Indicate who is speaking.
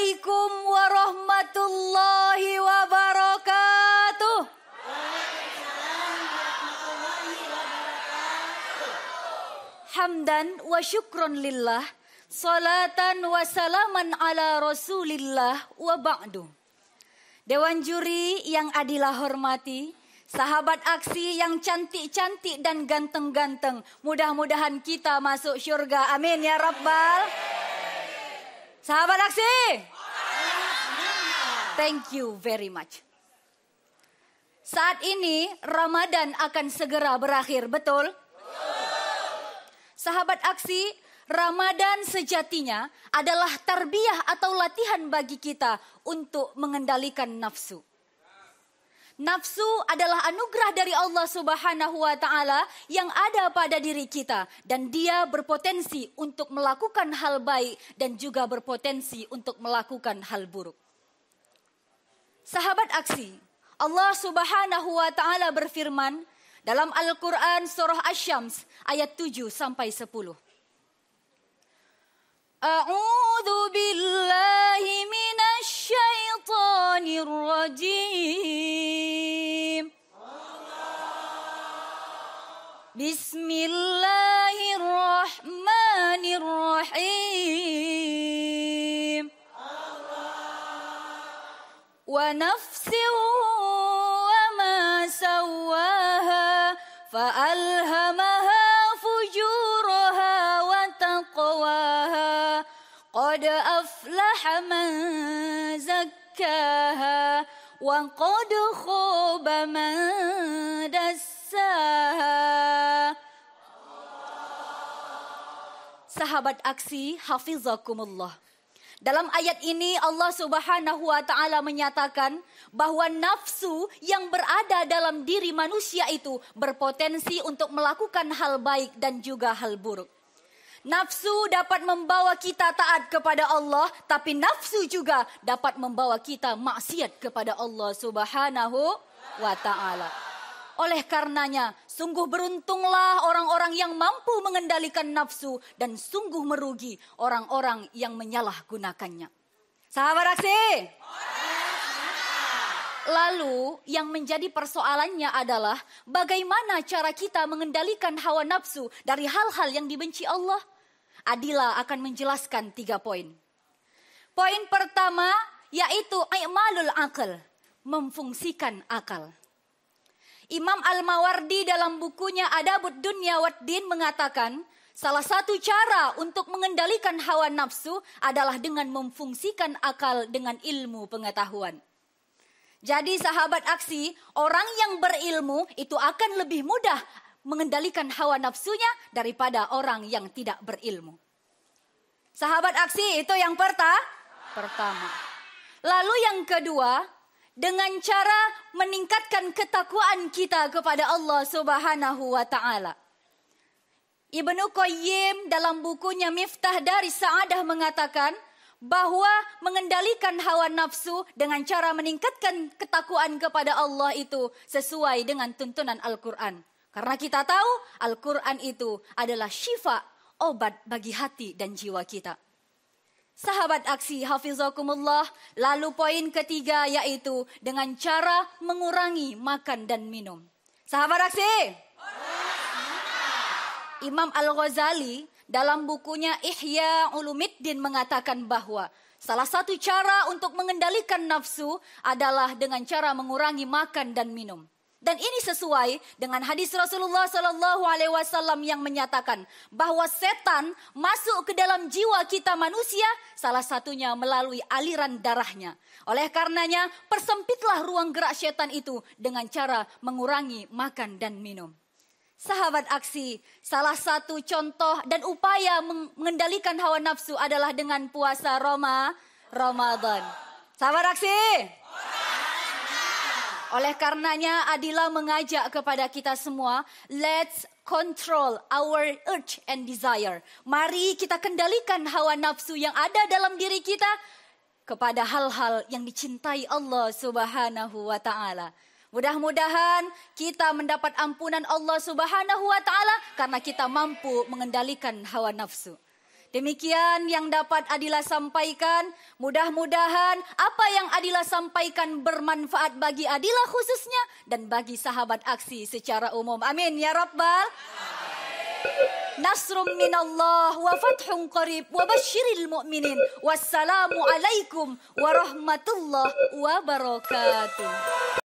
Speaker 1: Assalamualaikum warahmatullahi wabarakatuh. Hamdan wa syukron lillah, salatan wa salaman ala rasulillah wa ba'du. Dewan juri yang adilah hormati, sahabat aksi yang cantik-cantik dan ganteng-ganteng, mudah-mudahan kita masuk syurga, amin ya rabbal. Sahabat aksi, thank you very much. Saat ini Ramadan akan segera berakhir, betul? Sahabat aksi, Ramadan sejatinya adalah tarbiyah atau latihan bagi kita untuk mengendalikan nafsu. Nafsu adalah anugerah dari Allah Subhanahu wa Ta'ala yang ada pada diri kita, dan dia berpotensi untuk melakukan hal baik dan juga berpotensi untuk melakukan hal buruk. Sahabat aksi, Allah Subhanahu wa Ta'ala berfirman dalam Al-Quran surah Asy-Syams ayat 7 sampai 10. A'udzu billahi minasy syaithanir rajim. Bismillahirrahmanirrahim. Wa nafsin wa ma sawwaha fa'alhamaha fujuraha wa taqwaha. Qad aflaha man zakkaha wa qad khaba man dassaha. Sahabat aksi, hafizakumullah. Dalam ayat ini Allah Subhanahu wa Ta'ala menyatakan bahwa nafsu yang berada dalam diri manusia itu berpotensi untuk melakukan hal baik dan juga hal buruk. Nafsu dapat membawa kita taat kepada Allah, tapi nafsu juga dapat membawa kita maksiat kepada Allah Subhanahu wa Ta'ala. Oleh karenanya, sungguh beruntunglah orang-orang yang mampu mengendalikan nafsu dan sungguh merugi orang-orang yang menyalahgunakannya. Sahabat aksi. Lalu yang menjadi persoalannya adalah bagaimana cara kita mengendalikan hawa nafsu dari hal-hal yang dibenci Allah? Adila akan menjelaskan 3 poin. Poin pertama yaitu i'malul aql, memfungsikan akal. Imam Al-Mawardi dalam bukunya Adabud Dunya Waddin mengatakan, salah satu cara untuk mengendalikan hawa nafsu adalah dengan memfungsikan akal dengan ilmu pengetahuan. Jadi sahabat aksi, orang yang berilmu itu akan lebih mudah mengendalikan hawa nafsunya daripada orang yang tidak berilmu. Sahabat aksi, itu yang pertama. Lalu yang kedua, dengan cara meningkatkan ketakwaan kita kepada Allah Subhanahu wa Ta'ala. Ibnu Qayyim dalam bukunya Miftah Daris Sa'adah mengatakan bahwa mengendalikan hawa nafsu dengan cara meningkatkan ketakwaan kepada Allah itu sesuai dengan tuntunan Al-Quran. Karena kita tahu Al-Quran itu adalah syifa, obat bagi hati dan jiwa kita. Sahabat aksi, hafizakumullah. Lalu poin ketiga yaitu dengan cara mengurangi makan dan minum. Sahabat aksi. Imam Al-Ghazali dalam bukunya Ihya Ulumiddin mengatakan bahwa salah satu cara untuk mengendalikan nafsu adalah dengan cara mengurangi makan dan minum. Dan ini sesuai dengan hadis Rasulullah SAW yang menyatakan bahwa setan masuk ke dalam jiwa kita manusia, salah satunya melalui aliran darahnya. Oleh karenanya, persempitlah ruang gerak setan itu dengan cara mengurangi makan dan minum. Sahabat aksi, salah satu contoh dan upaya mengendalikan hawa nafsu adalah dengan puasa Ramadan. Sahabat aksi. Oleh karenanya Adila mengajak kepada kita semua, let's control our urge and desire. Mari kita kendalikan hawa nafsu yang ada dalam diri kita kepada hal-hal yang dicintai Allah Subhanahu wa Ta'ala. Mudah-mudahan kita mendapat ampunan Allah Subhanahu wa Ta'ala karena kita mampu mengendalikan hawa nafsu. Demikian yang dapat Adila sampaikan. Mudah-mudahan apa yang Adila sampaikan bermanfaat bagi Adila khususnya dan bagi sahabat aksi secara umum. Amin ya Rabbal. Nasrum minallah wa fathun qarib wa basyiril mu'minin. Wassalamu alaikum warahmatullahi wabarakatuh.